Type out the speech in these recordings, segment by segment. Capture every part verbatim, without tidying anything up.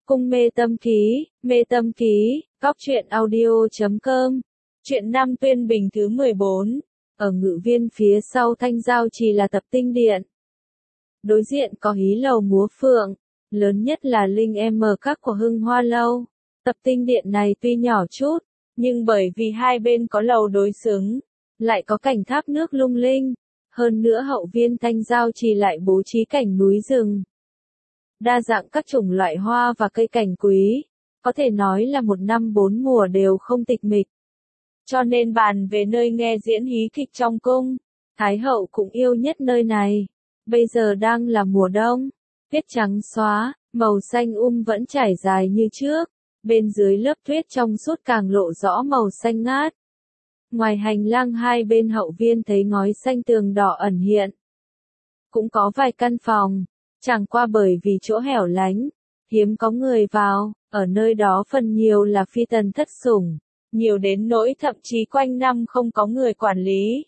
Cung mê tâm ký, mê tâm ký, góc truyện audio chấm com. Truyện Nam Tuyên Bình thứ mười bốn. Ở Ngự Viên phía sau Thanh Giao Trì là Tập Tinh Điện. Đối diện có Hí Lầu Múa Phượng, lớn nhất là Linh M các của Hưng Hoa Lâu. Tập Tinh Điện này tuy nhỏ chút, nhưng bởi vì hai bên có lầu đối xứng, lại có cảnh thác nước lung linh, hơn nữa hậu viên Thanh Giao Trì lại bố trí cảnh núi rừng. Đa dạng các chủng loại hoa và cây cảnh quý, có thể nói là một năm bốn mùa đều không tịch mịch. Cho nên bàn về nơi nghe diễn hí kịch trong cung, Thái hậu cũng yêu nhất nơi này. Bây giờ đang là mùa đông, tuyết trắng xóa, màu xanh um vẫn trải dài như trước, bên dưới lớp tuyết trong suốt càng lộ rõ màu xanh ngát. Ngoài hành lang hai bên hậu viên thấy ngói xanh tường đỏ ẩn hiện. Cũng có vài căn phòng, chẳng qua bởi vì chỗ hẻo lánh, hiếm có người vào, ở nơi đó phần nhiều là phi tần thất sủng, nhiều đến nỗi thậm chí quanh năm không có người quản lý.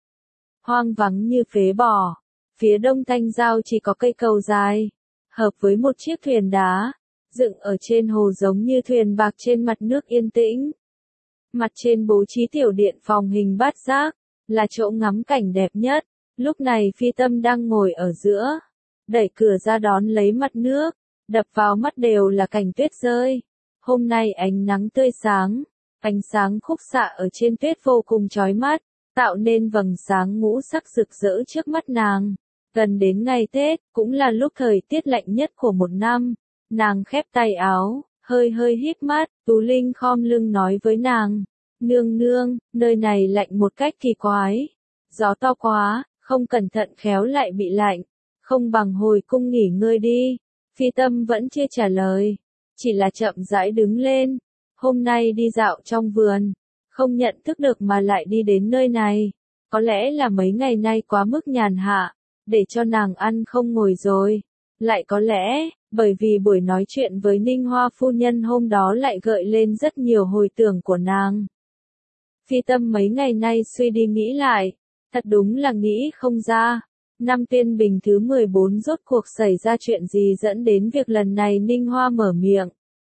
Hoang vắng như phế bỏ, phía đông Thanh Giao chỉ có cây cầu dài, hợp với một chiếc thuyền đá, dựng ở trên hồ giống như thuyền bạc trên mặt nước yên tĩnh. Mặt trên bố trí tiểu điện phòng hình bát giác, là chỗ ngắm cảnh đẹp nhất. Lúc này Phi Tâm đang ngồi ở giữa, đẩy cửa ra đón lấy mặt nước, đập vào mắt đều là cảnh tuyết rơi. Hôm nay ánh nắng tươi sáng, ánh sáng khúc xạ ở trên tuyết vô cùng chói mắt, tạo nên vầng sáng ngũ sắc rực rỡ trước mắt nàng. Gần đến ngày Tết, cũng là lúc thời tiết lạnh nhất của một năm, nàng khép tay áo, hơi hơi híp mắt, Tú Linh khom lưng nói với nàng, nương nương, nơi này lạnh một cách kỳ quái, gió to quá, không cẩn thận khéo lại bị lạnh, không bằng hồi cung nghỉ ngơi đi. Phi Tâm vẫn chưa trả lời, chỉ là chậm rãi đứng lên, hôm nay đi dạo trong vườn, không nhận thức được mà lại đi đến nơi này, có lẽ là mấy ngày nay quá mức nhàn hạ, để cho nàng ăn không ngồi rồi, lại có lẽ, bởi vì buổi nói chuyện với Ninh Hoa phu nhân hôm đó lại gợi lên rất nhiều hồi tưởng của nàng. Phi Tâm mấy ngày nay suy đi nghĩ lại, thật đúng là nghĩ không ra. Năm Tuyên Bình thứ mười bốn rốt cuộc xảy ra chuyện gì dẫn đến việc lần này Ninh Hoa mở miệng.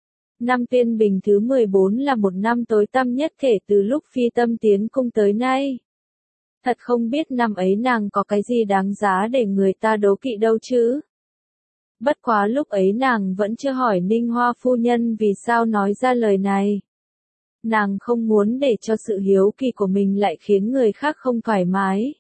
Năm Tuyên Bình thứ mười bốn là một năm tối tăm nhất kể từ lúc Phi Tâm tiến cung tới nay. Thật không biết năm ấy nàng có cái gì đáng giá để người ta đố kỵ đâu chứ. Bất quá lúc ấy nàng vẫn chưa hỏi Ninh Hoa phu nhân vì sao nói ra lời này. Nàng không muốn để cho sự hiếu kỳ của mình lại khiến người khác không thoải mái.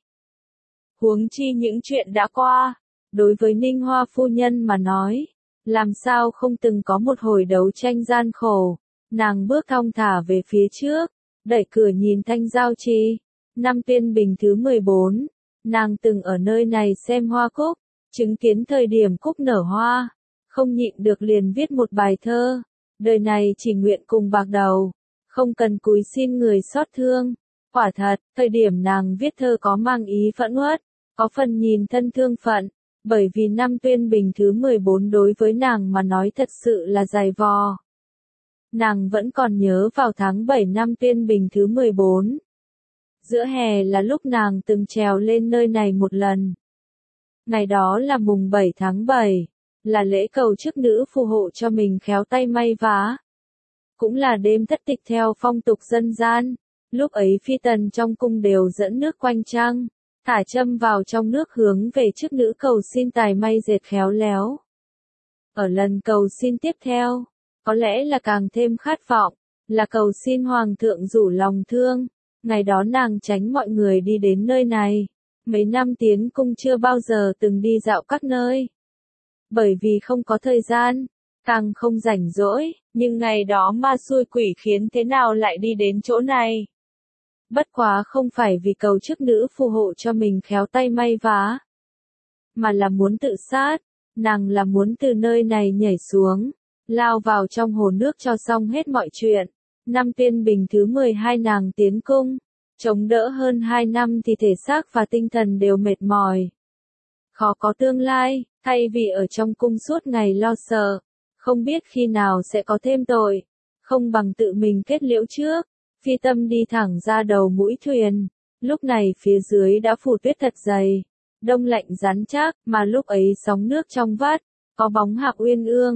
Huống chi những chuyện đã qua, đối với Ninh Hoa phu nhân mà nói, làm sao không từng có một hồi đấu tranh gian khổ. Nàng bước thong thả về phía trước, đẩy cửa nhìn Thanh Giao Trì. Năm Tuyên Bình thứ mười bốn, nàng từng ở nơi này xem hoa cúc, chứng kiến thời điểm cúc nở hoa, không nhịn được liền viết một bài thơ. Đời này chỉ nguyện cùng bạc đầu, không cần cúi xin người xót thương. Quả thật, thời điểm nàng viết thơ có mang ý phẫn uất, có phần nhìn thân thương phận, bởi vì năm Tuyên Bình thứ mười bốn đối với nàng mà nói thật sự là dày vò. Nàng vẫn còn nhớ vào tháng bảy năm Tuyên Bình thứ mười bốn. Giữa hè là lúc nàng từng trèo lên nơi này một lần. Ngày đó là mùng bảy tháng bảy, là lễ cầu chức nữ phù hộ cho mình khéo tay may vá. Cũng là đêm thất tịch theo phong tục dân gian, lúc ấy phi tần trong cung đều dẫn nước quanh trăng, thả châm vào trong nước hướng về chức nữ cầu xin tài may dệt khéo léo. Ở lần cầu xin tiếp theo, có lẽ là càng thêm khát vọng, là cầu xin hoàng thượng rủ lòng thương. Ngày đó nàng tránh mọi người đi đến nơi này, mấy năm tiến cung chưa bao giờ từng đi dạo các nơi. Bởi vì không có thời gian, càng không rảnh rỗi, nhưng ngày đó ma xui quỷ khiến thế nào lại đi đến chỗ này. Bất quá không phải vì cầu chức nữ phù hộ cho mình khéo tay may vá, mà là muốn tự sát, nàng là muốn từ nơi này nhảy xuống, lao vào trong hồ nước cho xong hết mọi chuyện. Năm Tuyên Bình thứ mười hai nàng tiến cung, chống đỡ hơn hai năm thì thể xác và tinh thần đều mệt mỏi. Khó có tương lai, thay vì ở trong cung suốt ngày lo sợ, không biết khi nào sẽ có thêm tội, không bằng tự mình kết liễu trước. Phi Tâm đi thẳng ra đầu mũi thuyền, lúc này phía dưới đã phủ tuyết thật dày, đông lạnh rắn chắc, mà lúc ấy sóng nước trong vắt, có bóng Hạc Uyên Ương,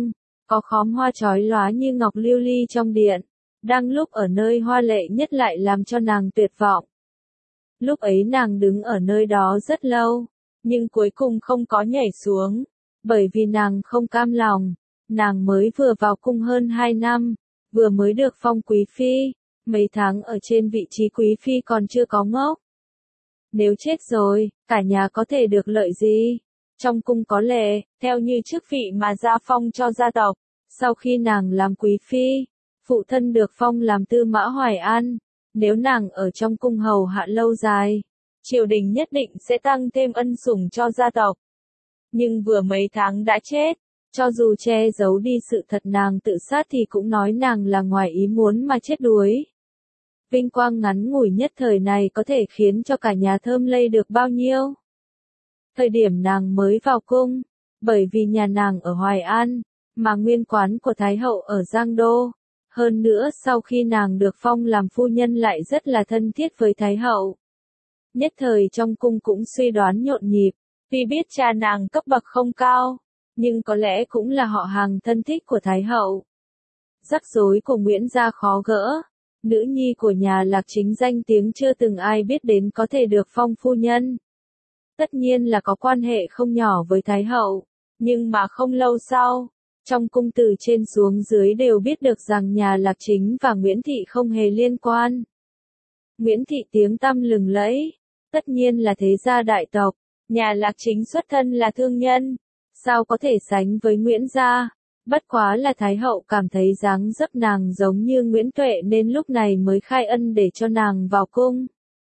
có khóm hoa chói lóa như ngọc lưu ly trong điện, đang lúc ở nơi hoa lệ nhất lại làm cho nàng tuyệt vọng. Lúc ấy nàng đứng ở nơi đó rất lâu, nhưng cuối cùng không có nhảy xuống, bởi vì nàng không cam lòng, nàng mới vừa vào cung hơn hai năm, vừa mới được phong quý phi, mấy tháng ở trên vị trí quý phi còn chưa có ngốc. Nếu chết rồi, cả nhà có thể được lợi gì? Trong cung có lệ, theo như chức vị mà gia phong cho gia tộc, sau khi nàng làm quý phi, phụ thân được phong làm tư mã Hoài An, nếu nàng ở trong cung hầu hạ lâu dài, triều đình nhất định sẽ tăng thêm ân sủng cho gia tộc. Nhưng vừa mấy tháng đã chết, cho dù che giấu đi sự thật nàng tự sát thì cũng nói nàng là ngoài ý muốn mà chết đuối. Vinh quang ngắn ngủi nhất thời này có thể khiến cho cả nhà thơm lây được bao nhiêu? Thời điểm nàng mới vào cung, bởi vì nhà nàng ở Hoài An, mà nguyên quán của Thái hậu ở Giang Đô. Hơn nữa sau khi nàng được phong làm phu nhân lại rất là thân thiết với Thái hậu. Nhất thời trong cung cũng suy đoán nhộn nhịp, vì biết cha nàng cấp bậc không cao, nhưng có lẽ cũng là họ hàng thân thích của Thái hậu. Rắc rối của Nguyễn gia khó gỡ, nữ nhi của nhà Lạc Chính danh tiếng chưa từng ai biết đến có thể được phong phu nhân. Tất nhiên là có quan hệ không nhỏ với Thái hậu, nhưng mà không lâu sau, trong cung từ trên xuống dưới đều biết được rằng nhà Lạc Chính và Nguyễn Thị không hề liên quan. Nguyễn Thị tiếng tăm lừng lẫy, tất nhiên là thế gia đại tộc, nhà Lạc Chính xuất thân là thương nhân, sao có thể sánh với Nguyễn gia, bất quá là Thái hậu cảm thấy dáng dấp nàng giống như Nguyễn Tuệ nên lúc này mới khai ân để cho nàng vào cung.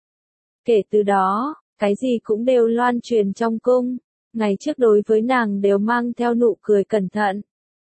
Kể từ đó, cái gì cũng đều loan truyền trong cung, ngày trước đối với nàng đều mang theo nụ cười cẩn thận.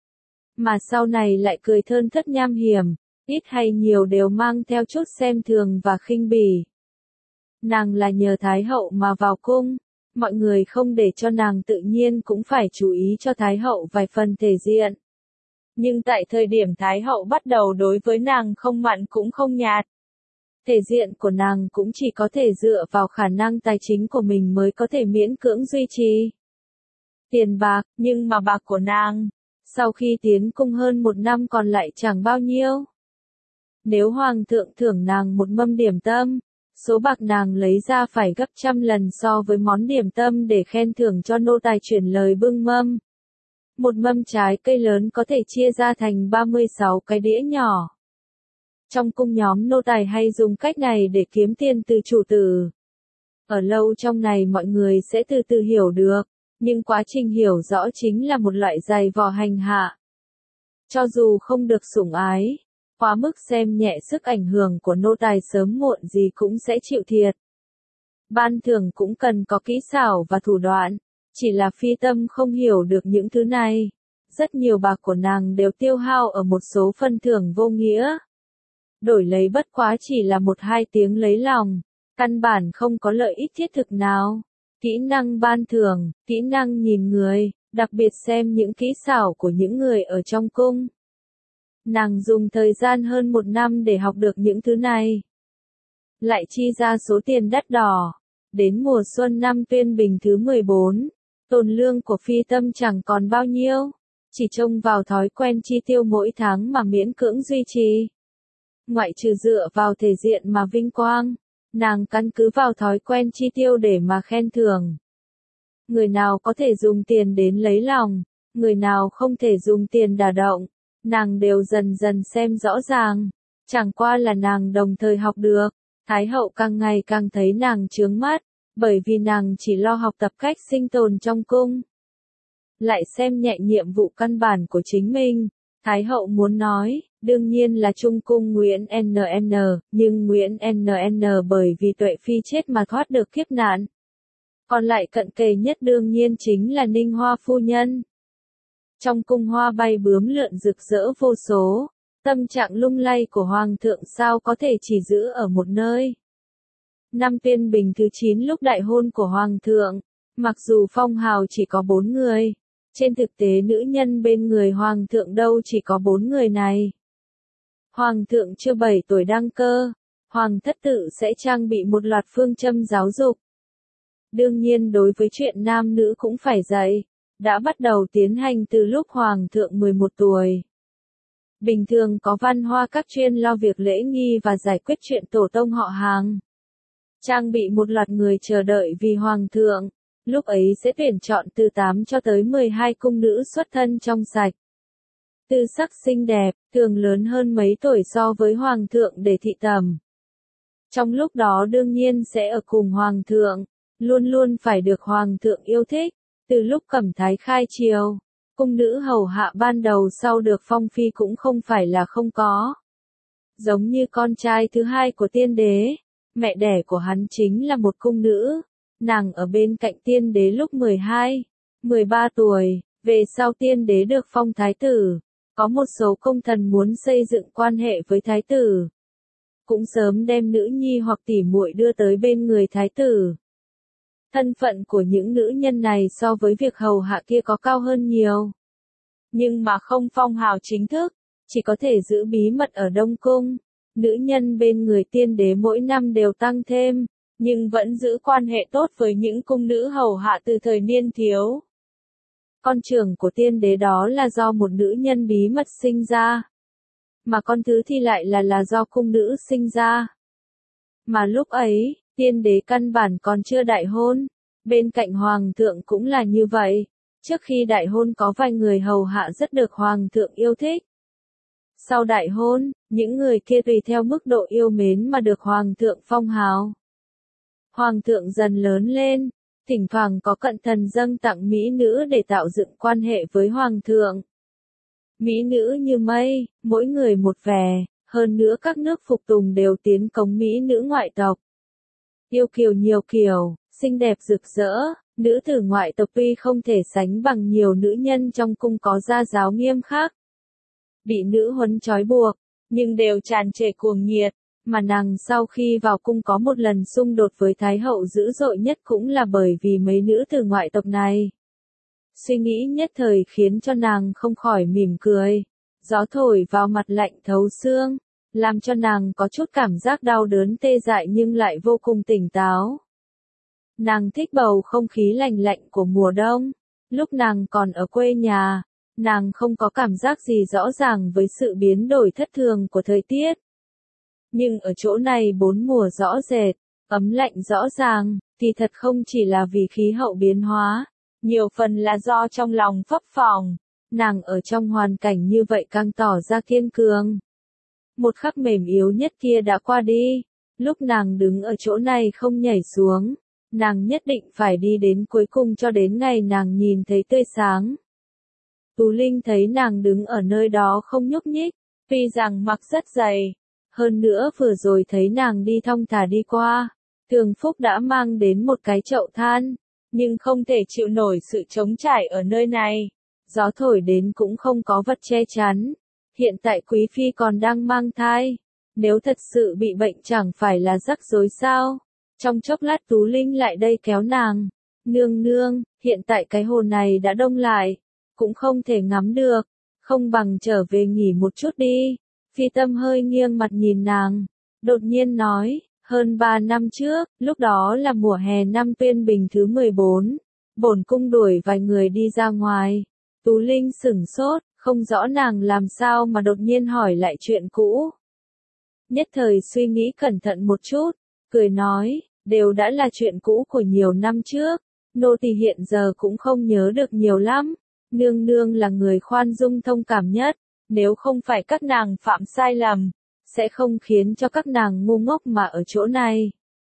Mà sau này lại cười thơn thất nham hiểm, ít hay nhiều đều mang theo chút xem thường và khinh bỉ. Nàng là nhờ Thái hậu mà vào cung, mọi người không để cho nàng tự nhiên cũng phải chú ý cho Thái hậu vài phần thể diện. Nhưng tại thời điểm Thái hậu bắt đầu đối với nàng không mặn cũng không nhạt. Thể diện của nàng cũng chỉ có thể dựa vào khả năng tài chính của mình mới có thể miễn cưỡng duy trì. Tiền bạc, nhưng mà bạc của nàng, sau khi tiến cung hơn một năm còn lại chẳng bao nhiêu. Nếu hoàng thượng thưởng nàng một mâm điểm tâm, số bạc nàng lấy ra phải gấp trăm lần so với món điểm tâm để khen thưởng cho nô tài chuyển lời bưng mâm. Một mâm trái cây lớn có thể chia ra thành ba mươi sáu cái đĩa nhỏ. Trong cung nhóm nô tài hay dùng cách này để kiếm tiền từ chủ tử. Ở lâu trong này mọi người sẽ từ từ hiểu được, nhưng quá trình hiểu rõ chính là một loại giày vò hành hạ. Cho dù không được sủng ái, quá mức xem nhẹ sức ảnh hưởng của nô tài sớm muộn gì cũng sẽ chịu thiệt. Ban thưởng cũng cần có kỹ xảo và thủ đoạn, chỉ là Phi Tâm không hiểu được những thứ này. Rất nhiều bạc của nàng đều tiêu hao ở một số phân thưởng vô nghĩa. Đổi lấy bất quá chỉ là một hai tiếng lấy lòng, căn bản không có lợi ích thiết thực nào. Kỹ năng ban thưởng, kỹ năng nhìn người, đặc biệt xem những kỹ xảo của những người ở trong cung. Nàng dùng thời gian hơn một năm để học được những thứ này. Lại chi ra số tiền đắt đỏ. Đến mùa xuân năm Tuyên Bình thứ mười bốn, tồn lương của Phi Tâm chẳng còn bao nhiêu. Chỉ trông vào thói quen chi tiêu mỗi tháng mà miễn cưỡng duy trì. Ngoại trừ dựa vào thể diện mà vinh quang, nàng căn cứ vào thói quen chi tiêu để mà khen thưởng. Người nào có thể dùng tiền đến lấy lòng, người nào không thể dùng tiền đả động, nàng đều dần dần xem rõ ràng. Chẳng qua là nàng đồng thời học được, Thái hậu càng ngày càng thấy nàng chướng mắt, bởi vì nàng chỉ lo học tập cách sinh tồn trong cung. Lại xem nhẹ nhiệm vụ căn bản của chính mình, Thái hậu muốn nói, đương nhiên là Trung cung Nguyễn en en, nhưng Nguyễn en en bởi vì Tuệ Phi chết mà thoát được kiếp nạn. Còn lại cận kề nhất đương nhiên chính là Ninh Hoa phu nhân. Trong cung hoa bay bướm lượn rực rỡ vô số, tâm trạng lung lay của Hoàng thượng sao có thể chỉ giữ ở một nơi. Năm Tuyên Bình thứ chín lúc đại hôn của Hoàng thượng, mặc dù phong hào chỉ có bốn người, trên thực tế nữ nhân bên người Hoàng thượng đâu chỉ có bốn người này. Hoàng thượng chưa bảy tuổi đăng cơ, Hoàng thất tự sẽ trang bị một loạt phương châm giáo dục. Đương nhiên đối với chuyện nam nữ cũng phải dạy, đã bắt đầu tiến hành từ lúc Hoàng thượng mười một tuổi. Bình thường có văn hoa các chuyên lo việc lễ nghi và giải quyết chuyện tổ tông họ hàng. Trang bị một loạt người chờ đợi vì Hoàng thượng, lúc ấy sẽ tuyển chọn từ tám cho tới mười hai cung nữ xuất thân trong sạch. Tư sắc xinh đẹp, thường lớn hơn mấy tuổi so với Hoàng thượng để thị tẩm. Trong lúc đó đương nhiên sẽ ở cùng Hoàng thượng, luôn luôn phải được Hoàng thượng yêu thích. Từ lúc Cẩm Thái khai triều, cung nữ hầu hạ ban đầu sau được phong phi cũng không phải là không có. Giống như con trai thứ hai của tiên đế, mẹ đẻ của hắn chính là một cung nữ, nàng ở bên cạnh tiên đế lúc mười hai, mười ba tuổi, về sau tiên đế được phong thái tử, có một số công thần muốn xây dựng quan hệ với thái tử, cũng sớm đem nữ nhi hoặc tỉ muội đưa tới bên người thái tử. Thân phận của những nữ nhân này so với việc hầu hạ kia có cao hơn nhiều. Nhưng mà không phong hào chính thức, chỉ có thể giữ bí mật ở Đông Cung. Nữ nhân bên người tiên đế mỗi năm đều tăng thêm, nhưng vẫn giữ quan hệ tốt với những cung nữ hầu hạ từ thời niên thiếu. Con trưởng của tiên đế đó là do một nữ nhân bí mật sinh ra. Mà con thứ thì lại là là do cung nữ sinh ra. Mà lúc ấy, tiên đế căn bản còn chưa đại hôn, bên cạnh hoàng thượng cũng là như vậy, trước khi đại hôn có vài người hầu hạ rất được hoàng thượng yêu thích. Sau đại hôn, những người kia tùy theo mức độ yêu mến mà được hoàng thượng phong hào. Hoàng thượng dần lớn lên, thỉnh thoảng có cận thần dâng tặng mỹ nữ để tạo dựng quan hệ với hoàng thượng. Mỹ nữ như mây, mỗi người một vẻ, hơn nữa các nước phục tùng đều tiến cống mỹ nữ ngoại tộc. Yêu kiều nhiều kiểu, xinh đẹp rực rỡ, nữ tử ngoại tộc tuy không thể sánh bằng nhiều nữ nhân trong cung có gia giáo nghiêm khắc. Bị nữ huấn trói buộc, nhưng đều tràn trề cuồng nhiệt, mà nàng sau khi vào cung có một lần xung đột với Thái hậu dữ dội nhất cũng là bởi vì mấy nữ tử ngoại tộc này. Suy nghĩ nhất thời khiến cho nàng không khỏi mỉm cười, gió thổi vào mặt lạnh thấu xương, làm cho nàng có chút cảm giác đau đớn tê dại nhưng lại vô cùng tỉnh táo. Nàng thích bầu không khí lành lạnh của mùa đông, lúc nàng còn ở quê nhà, nàng không có cảm giác gì rõ ràng với sự biến đổi thất thường của thời tiết. Nhưng ở chỗ này bốn mùa rõ rệt, ấm lạnh rõ ràng, thì thật không chỉ là vì khí hậu biến hóa, nhiều phần là do trong lòng phấp phồng, nàng ở trong hoàn cảnh như vậy càng tỏ ra kiên cường. Một khắc mềm yếu nhất kia đã qua đi, lúc nàng đứng ở chỗ này không nhảy xuống, nàng nhất định phải đi đến cuối cùng cho đến ngày nàng nhìn thấy tươi sáng. Tú Linh thấy nàng đứng ở nơi đó không nhúc nhích, tuy rằng mặc rất dày, hơn nữa vừa rồi thấy nàng đi thong thả đi qua, Thường Phúc đã mang đến một cái chậu than, nhưng không thể chịu nổi sự trống trải ở nơi này, gió thổi đến cũng không có vật che chắn. Hiện tại Quý Phi còn đang mang thai, nếu thật sự bị bệnh chẳng phải là rắc rối sao? Trong chốc lát Tú Linh lại đây kéo nàng, nương nương, hiện tại cái hồ này đã đông lại, cũng không thể ngắm được, không bằng trở về nghỉ một chút đi. Phi Tâm hơi nghiêng mặt nhìn nàng, đột nhiên nói, hơn ba năm trước, lúc đó là mùa hè năm Tuyên Bình thứ mười bốn, bổn cung đuổi vài người đi ra ngoài. Tú Linh sửng sốt, không rõ nàng làm sao mà đột nhiên hỏi lại chuyện cũ. Nhất thời suy nghĩ cẩn thận một chút, cười nói, đều đã là chuyện cũ của nhiều năm trước, nô tỳ hiện giờ cũng không nhớ được nhiều lắm. Nương nương là người khoan dung thông cảm nhất, nếu không phải các nàng phạm sai lầm, sẽ không khiến cho các nàng ngu ngốc mà ở chỗ này.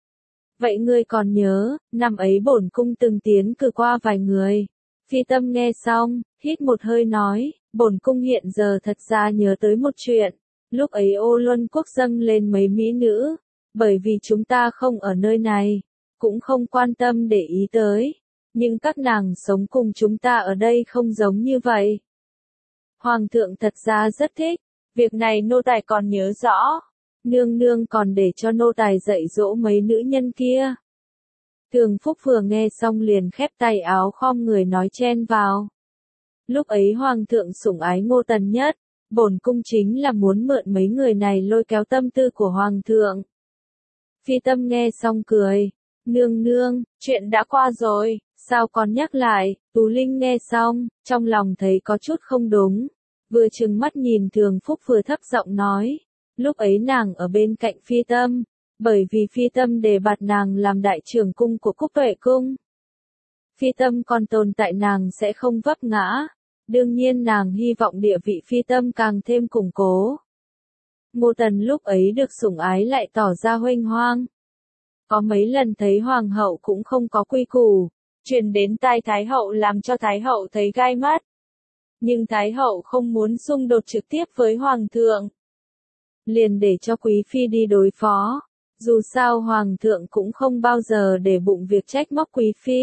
Vậy ngươi còn nhớ, năm ấy bổn cung từng tiến cử qua vài người. Phi Tâm nghe xong, hít một hơi nói, bổn cung hiện giờ thật ra nhớ tới một chuyện, lúc ấy Ô Luân Quốc dâng lên mấy mỹ nữ, bởi vì chúng ta không ở nơi này, cũng không quan tâm để ý tới, nhưng các nàng sống cùng chúng ta ở đây không giống như vậy. Hoàng thượng thật ra rất thích, việc này nô tài còn nhớ rõ, nương nương còn để cho nô tài dạy dỗ mấy nữ nhân kia. Thường Phúc vừa nghe xong liền khép tay áo khom người nói chen vào. Lúc ấy hoàng thượng sủng ái Ngô Tần nhất, bổn cung chính là muốn mượn mấy người này lôi kéo tâm tư của hoàng thượng. Phi Tâm nghe xong cười, nương nương, chuyện đã qua rồi, Sao còn nhắc lại, Tú Linh nghe xong, trong lòng thấy có chút không đúng. Vừa trừng mắt nhìn Thường Phúc vừa thấp giọng nói. Lúc ấy nàng ở bên cạnh Phi Tâm, bởi vì Phi Tâm đề bạt nàng làm đại trưởng cung của Cúc Tuệ Cung. Phi Tâm còn tồn tại nàng sẽ không vấp ngã. Đương nhiên nàng hy vọng địa vị Phi Tâm càng thêm củng cố. Ngô Tần lúc ấy được sủng ái lại tỏ ra huênh hoang. Có mấy lần thấy hoàng hậu cũng không có quy củ, truyền đến tai Thái hậu làm cho Thái hậu thấy gai mắt. Nhưng Thái hậu không muốn xung đột trực tiếp với hoàng thượng. Liền để cho Quý Phi đi đối phó. Dù sao hoàng thượng cũng không bao giờ để bụng việc trách móc Quý Phi.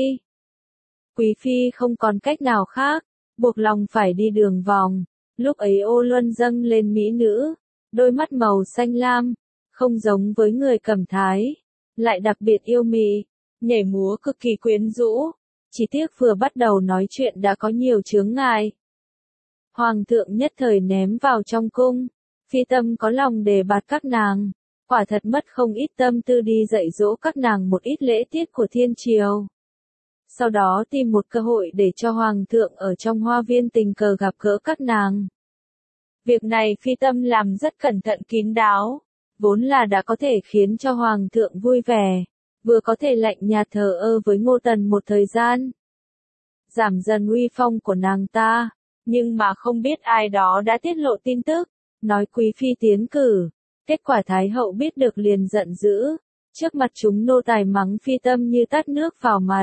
Quý Phi không còn cách nào khác, buộc lòng phải đi đường vòng. Lúc ấy Ô Luân dâng lên mỹ nữ, đôi mắt màu xanh lam, không giống với người Cẩm Thái, lại đặc biệt yêu mị, nhảy múa cực kỳ quyến rũ. Chỉ tiếc vừa bắt đầu nói chuyện đã có nhiều chướng ngại. Hoàng thượng nhất thời ném vào trong cung. Phi Tâm có lòng đề bạt các nàng, quả thật mất không ít tâm tư đi dạy dỗ các nàng một ít lễ tiết của thiên triều. Sau đó tìm một cơ hội để cho Hoàng thượng ở trong hoa viên tình cờ gặp gỡ các nàng. Việc này Phi Tâm làm rất cẩn thận kín đáo, vốn là đã có thể khiến cho Hoàng thượng vui vẻ, vừa có thể lạnh nhạt thờ ơ với Ngô Tần một thời gian. Giảm dần uy phong của nàng ta, nhưng mà không biết ai đó đã tiết lộ tin tức, nói Quý Phi tiến cử. Kết quả Thái hậu biết được liền giận dữ, trước mặt chúng nô tài mắng Phi Tâm như tát nước vào mặt.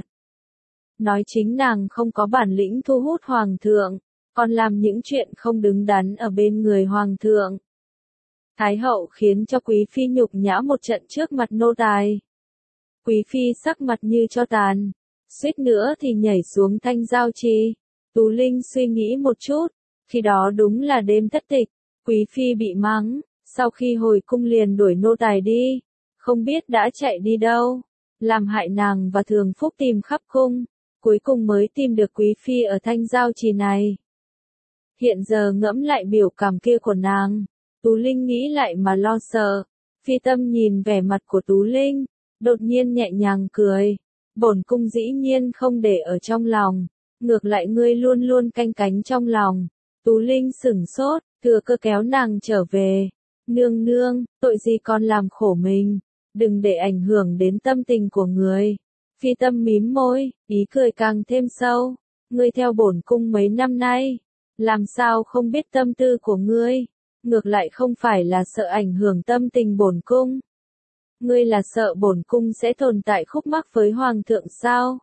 Nói chính nàng không có bản lĩnh thu hút Hoàng thượng, còn làm những chuyện không đứng đắn ở bên người Hoàng thượng. Thái hậu khiến cho Quý Phi nhục nhã một trận trước mặt nô tài. Quý Phi sắc mặt như cho tàn, suýt nữa thì nhảy xuống thanh giao trì. Tú Linh suy nghĩ một chút, khi đó đúng là đêm thất tịch, Quý Phi bị mắng, sau khi hồi cung liền đuổi nô tài đi, không biết đã chạy đi đâu, làm hại nàng và Thường Phúc tìm khắp cung, cuối cùng mới tìm được Quý Phi ở thanh giao trì này. Hiện giờ ngẫm lại biểu cảm kia của nàng, Tú Linh nghĩ lại mà lo sợ. Phi Tâm nhìn vẻ mặt của Tú Linh, đột nhiên nhẹ nhàng cười. Bổn cung dĩ nhiên không để ở trong lòng, ngược lại ngươi luôn luôn canh cánh trong lòng. Tú Linh sửng sốt, thừa cơ kéo nàng trở về. Nương nương, tội gì con làm khổ mình, đừng để ảnh hưởng đến tâm tình của người. Phi Tâm mím môi, ý cười càng thêm sâu. Ngươi theo bổn cung mấy năm nay, làm sao không biết tâm tư của ngươi, ngược lại không phải là sợ ảnh hưởng tâm tình bổn cung. Ngươi là sợ bổn cung sẽ tồn tại khúc mắc với Hoàng thượng sao?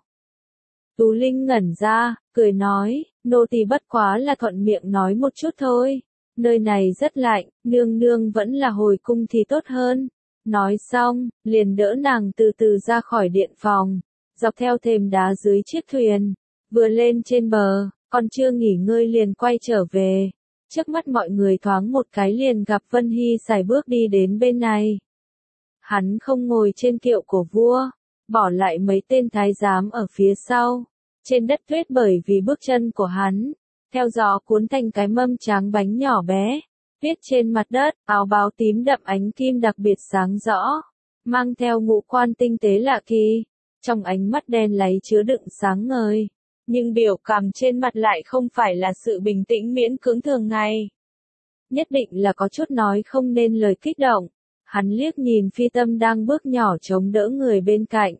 Tú Linh ngẩn ra, cười nói, nô tỳ bất quá là thuận miệng nói một chút thôi. Nơi này rất lạnh, nương nương vẫn là hồi cung thì tốt hơn. Nói xong, liền đỡ nàng từ từ ra khỏi điện phòng, dọc theo thềm đá dưới chiếc thuyền. Vừa lên trên bờ, còn chưa nghỉ ngơi liền quay trở về. Trước mắt mọi người thoáng một cái liền gặp Vân Hy sải bước đi đến bên này. Hắn không ngồi trên kiệu của vua, bỏ lại mấy tên thái giám ở phía sau. Trên đất tuyết bởi vì bước chân của hắn, theo gió cuốn thành cái mâm tráng bánh nhỏ bé. Viết trên mặt đất, áo bào tím đậm ánh kim đặc biệt sáng rõ, mang theo ngũ quan tinh tế lạ kỳ. Trong ánh mắt đen láy chứa đựng sáng ngời, nhưng biểu cảm trên mặt lại không phải là sự bình tĩnh miễn cưỡng thường ngày. Nhất định là có chút nói không nên lời kích động. Hắn liếc nhìn Phi Tâm đang bước nhỏ chống đỡ người bên cạnh.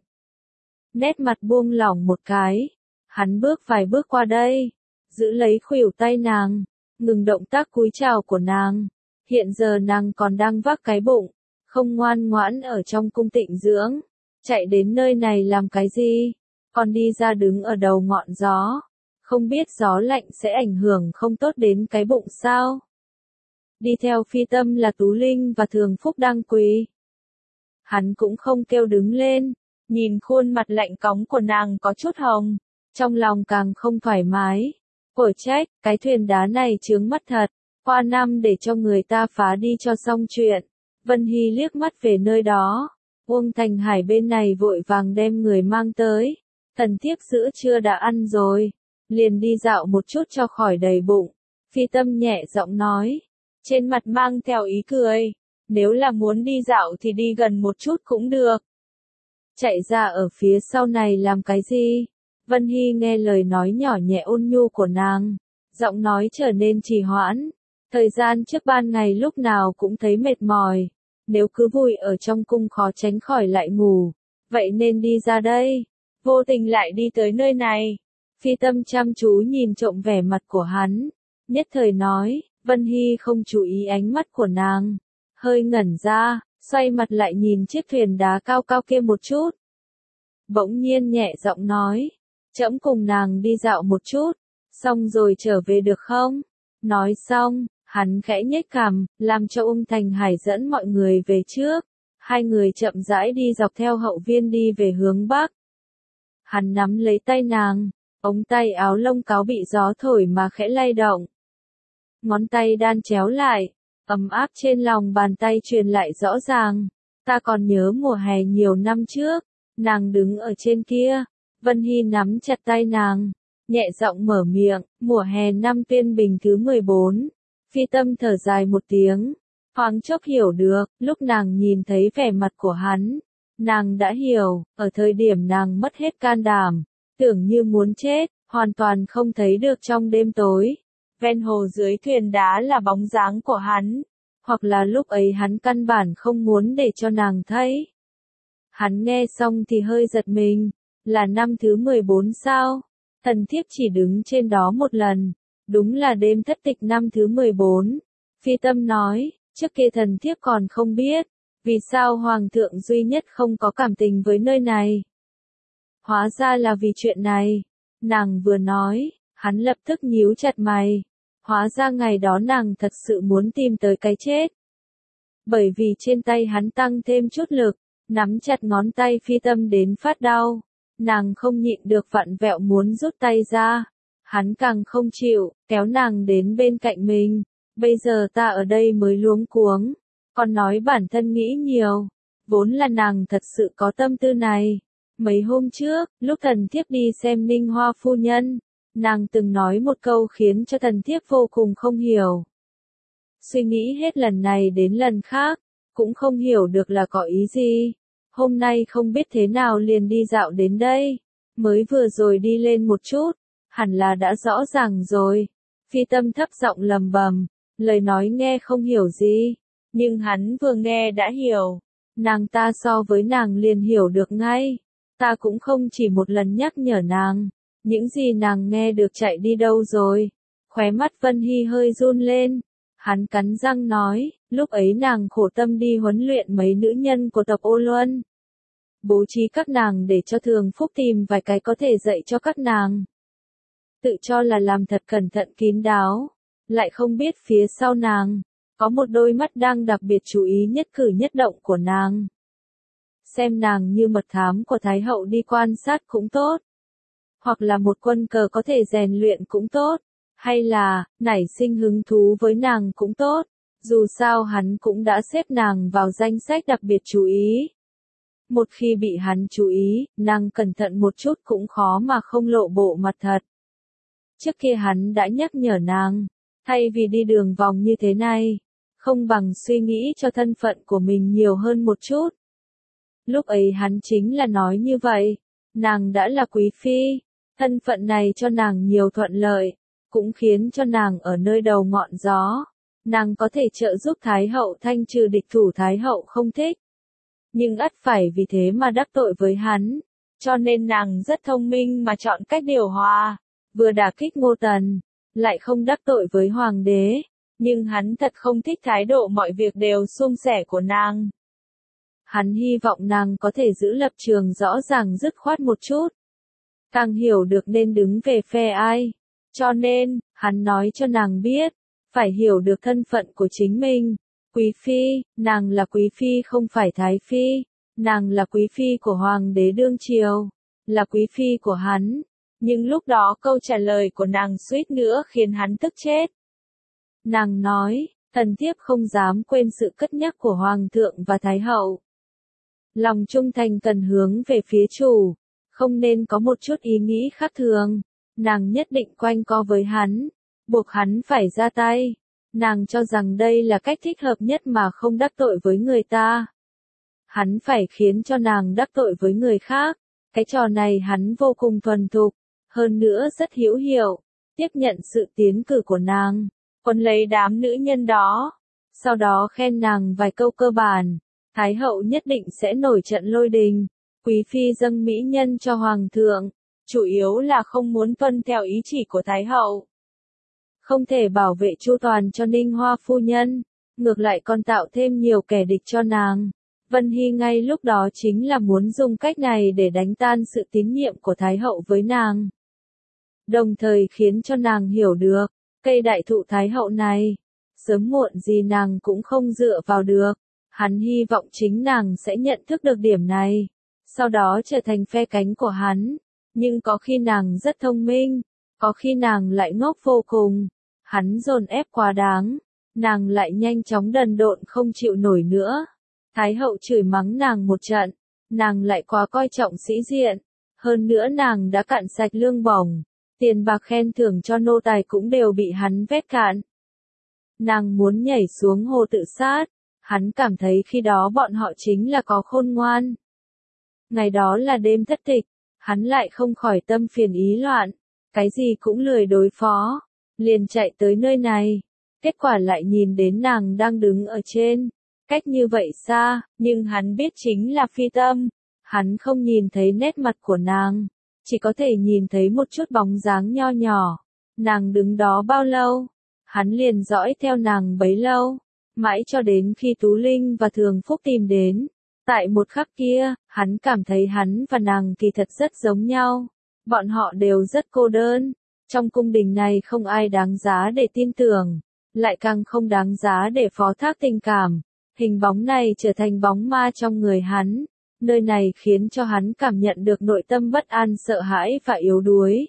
Nét mặt buông lỏng một cái. Hắn bước vài bước qua đây, giữ lấy khuỷu tay nàng, ngừng động tác cúi chào của nàng. Hiện giờ nàng còn đang vác cái bụng, không ngoan ngoãn ở trong cung tịnh dưỡng. Chạy đến nơi này làm cái gì? Còn đi ra đứng ở đầu ngọn gió. Không biết gió lạnh sẽ ảnh hưởng không tốt đến cái bụng sao? Đi theo Phi Tâm là Tú Linh và Thường Phúc đang quỳ. Hắn cũng không kêu đứng lên, nhìn khuôn mặt lạnh cóng của nàng có chút hồng, trong lòng càng không thoải mái. Cổ trách, cái thuyền đá này chướng mắt thật, qua năm để cho người ta phá đi cho xong chuyện. Vân Hy liếc mắt về nơi đó, Uông Thành Hải bên này vội vàng đem người mang tới. Thần thiếp giữa trưa đã ăn rồi, liền đi dạo một chút cho khỏi đầy bụng. Phi Tâm nhẹ giọng nói, trên mặt mang theo ý cười, nếu là muốn đi dạo thì đi gần một chút cũng được. Chạy ra ở phía sau này làm cái gì? Vân Hy nghe lời nói nhỏ nhẹ ôn nhu của nàng, giọng nói trở nên trì hoãn. Thời gian trước ban ngày lúc nào cũng thấy mệt mỏi, nếu cứ vui ở trong cung khó tránh khỏi lại ngủ, vậy nên đi ra đây. Vô tình lại đi tới nơi này. Phi Tâm chăm chú nhìn trộm vẻ mặt của hắn, nhất thời nói. Vân Hy không chú ý ánh mắt của nàng, hơi ngẩn ra, xoay mặt lại nhìn chiếc thuyền đá cao cao kia một chút. Bỗng nhiên nhẹ giọng nói, trẫm cùng nàng đi dạo một chút, xong rồi trở về được không? Nói xong, hắn khẽ nhếch cằm, làm cho Ung Thành Hải dẫn mọi người về trước. Hai người chậm rãi đi dọc theo hậu viên đi về hướng bắc. Hắn nắm lấy tay nàng, ống tay áo lông cáo bị gió thổi mà khẽ lay động. Ngón tay đan chéo lại, ấm áp trên lòng bàn tay truyền lại rõ ràng. Ta còn nhớ mùa hè nhiều năm trước, nàng đứng ở trên kia. Vân Hy nắm chặt tay nàng, nhẹ giọng mở miệng, mùa hè năm Tuyên Bình thứ mười bốn. Phi Tâm thở dài một tiếng, thoáng chốc hiểu được, lúc nàng nhìn thấy vẻ mặt của hắn, nàng đã hiểu, ở thời điểm nàng mất hết can đảm, tưởng như muốn chết, hoàn toàn không thấy được trong đêm tối. Ven hồ dưới thuyền đá là bóng dáng của hắn, hoặc là lúc ấy hắn căn bản không muốn để cho nàng thấy. Hắn nghe xong thì hơi giật mình, là năm thứ mười bốn sao? Thần thiếp chỉ đứng trên đó một lần, đúng là đêm thất tịch năm thứ mười bốn. Phi Tâm nói, trước kia thần thiếp còn không biết, vì sao Hoàng thượng duy nhất không có cảm tình với nơi này. Hóa ra là vì chuyện này, nàng vừa nói, hắn lập tức nhíu chặt mày. Hóa ra ngày đó nàng thật sự muốn tìm tới cái chết. Bởi vì trên tay hắn tăng thêm chút lực, nắm chặt ngón tay Phi Tâm đến phát đau. Nàng không nhịn được vặn vẹo muốn rút tay ra. Hắn càng không chịu, kéo nàng đến bên cạnh mình. Bây giờ ta ở đây mới luống cuống. Còn nói bản thân nghĩ nhiều. Vốn là nàng thật sự có tâm tư này. Mấy hôm trước, lúc thần thiếp đi xem Ninh Hoa phu nhân, nàng từng nói một câu khiến cho thần thiếp vô cùng không hiểu. Suy nghĩ hết lần này đến lần khác, cũng không hiểu được là có ý gì. Hôm nay không biết thế nào liền đi dạo đến đây, mới vừa rồi đi lên một chút, hẳn là đã rõ ràng rồi. Phi Tâm thấp giọng lầm bầm, lời nói nghe không hiểu gì, nhưng hắn vừa nghe đã hiểu. Nàng ta so với nàng liền hiểu được ngay, ta cũng không chỉ một lần nhắc nhở nàng. Những gì nàng nghe được chạy đi đâu rồi? Khóe mắt Vân Hy hơi run lên. Hắn cắn răng nói, lúc ấy nàng khổ tâm đi huấn luyện mấy nữ nhân của tộc Ô Luân. Bố trí các nàng để cho Thường Phúc tìm vài cái có thể dạy cho các nàng. Tự cho là làm thật cẩn thận kín đáo, lại không biết phía sau nàng, có một đôi mắt đang đặc biệt chú ý nhất cử nhất động của nàng. Xem nàng như mật thám của Thái Hậu đi quan sát cũng tốt. Hoặc là một quân cờ có thể rèn luyện cũng tốt, hay là, nảy sinh hứng thú với nàng cũng tốt, dù sao hắn cũng đã xếp nàng vào danh sách đặc biệt chú ý. Một khi bị hắn chú ý, nàng cẩn thận một chút cũng khó mà không lộ bộ mặt thật. Trước kia hắn đã nhắc nhở nàng, thay vì đi đường vòng như thế này, không bằng suy nghĩ cho thân phận của mình nhiều hơn một chút. Lúc ấy hắn chính là nói như vậy, nàng đã là quý phi. Thân phận này cho nàng nhiều thuận lợi, cũng khiến cho nàng ở nơi đầu ngọn gió. Nàng có thể trợ giúp Thái Hậu thanh trừ địch thủ Thái Hậu không thích. Nhưng ắt phải vì thế mà đắc tội với hắn. Cho nên nàng rất thông minh mà chọn cách điều hòa. Vừa đả kích Ngô Tần, lại không đắc tội với Hoàng đế. Nhưng hắn thật không thích thái độ mọi việc đều suôn sẻ của nàng. Hắn hy vọng nàng có thể giữ lập trường rõ ràng dứt khoát một chút. Càng hiểu được nên đứng về phe ai. Cho nên, hắn nói cho nàng biết, phải hiểu được thân phận của chính mình. Quý phi, nàng là quý phi không phải thái phi, nàng là quý phi của hoàng đế đương triều, là quý phi của hắn. Nhưng lúc đó câu trả lời của nàng suýt nữa khiến hắn tức chết. Nàng nói, thần thiếp không dám quên sự cất nhắc của hoàng thượng và thái hậu. Lòng trung thành cần hướng về phía chủ. Không nên có một chút ý nghĩ khác thường, nàng nhất định quanh co với hắn, buộc hắn phải ra tay. Nàng cho rằng đây là cách thích hợp nhất mà không đắc tội với người ta. Hắn phải khiến cho nàng đắc tội với người khác, cái trò này hắn vô cùng thuần thục, hơn nữa rất hữu hiệu, tiếp nhận sự tiến cử của nàng, quấn lấy đám nữ nhân đó, sau đó khen nàng vài câu cơ bản, Thái hậu nhất định sẽ nổi trận lôi đình. Quý phi dâng mỹ nhân cho hoàng thượng, chủ yếu là không muốn tuân theo ý chỉ của Thái hậu. Không thể bảo vệ chu toàn cho Ninh Hoa phu nhân, ngược lại còn tạo thêm nhiều kẻ địch cho nàng. Vân Hy ngay lúc đó chính là muốn dùng cách này để đánh tan sự tín nhiệm của Thái hậu với nàng. Đồng thời khiến cho nàng hiểu được, cây đại thụ Thái hậu này, sớm muộn gì nàng cũng không dựa vào được. Hắn hy vọng chính nàng sẽ nhận thức được điểm này, sau đó trở thành phe cánh của hắn. Nhưng có khi nàng rất thông minh, có khi nàng lại ngốc vô cùng. Hắn dồn ép quá đáng, nàng lại nhanh chóng đần độn không chịu nổi nữa. Thái hậu chửi mắng nàng một trận, nàng lại quá coi trọng sĩ diện. Hơn nữa nàng đã cạn sạch lương bổng, tiền bạc khen thưởng cho nô tài cũng đều bị hắn vét cạn. Nàng muốn nhảy xuống hồ tự sát, hắn cảm thấy khi đó bọn họ chính là có khôn ngoan. Ngày đó là đêm thất tịch, hắn lại không khỏi tâm phiền ý loạn, cái gì cũng lười đối phó, liền chạy tới nơi này. Kết quả lại nhìn đến nàng đang đứng ở trên, cách như vậy xa, nhưng hắn biết chính là Phi Tâm. Hắn không nhìn thấy nét mặt của nàng, chỉ có thể nhìn thấy một chút bóng dáng nho nhỏ. Nàng đứng đó bao lâu, hắn liền dõi theo nàng bấy lâu, mãi cho đến khi Tú Linh và Thường Phúc tìm đến. Tại một khắc kia, hắn cảm thấy hắn và nàng kỳ thật rất giống nhau. Bọn họ đều rất cô đơn. Trong cung đình này không ai đáng giá để tin tưởng, lại càng không đáng giá để phó thác tình cảm. Hình bóng này trở thành bóng ma trong người hắn. Nơi này khiến cho hắn cảm nhận được nội tâm bất an, sợ hãi và yếu đuối.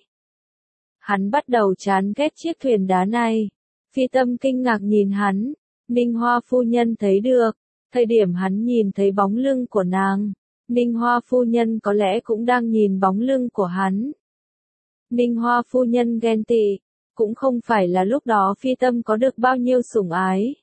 Hắn bắt đầu chán ghét chiếc thuyền đá này. Phi Tâm kinh ngạc nhìn hắn. Ninh Hoa phu nhân thấy được. Thời điểm hắn nhìn thấy bóng lưng của nàng, Ninh Hoa phu nhân có lẽ cũng đang nhìn bóng lưng của hắn. Ninh Hoa phu nhân ghen tị, cũng không phải là lúc đó Phi Tâm có được bao nhiêu sủng ái,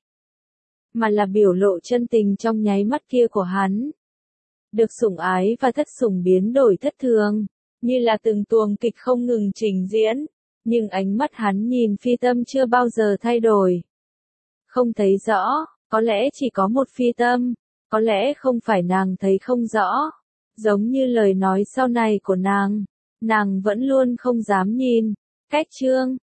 mà là biểu lộ chân tình trong nháy mắt kia của hắn. Được sủng ái và thất sủng biến đổi thất thường, như là từng tuồng kịch không ngừng trình diễn, nhưng ánh mắt hắn nhìn Phi Tâm chưa bao giờ thay đổi. Không thấy rõ. Có lẽ chỉ có một Phi Tâm, có lẽ không phải nàng thấy không rõ. Giống như lời nói sau này của nàng, nàng vẫn luôn không dám nhìn. Cách chương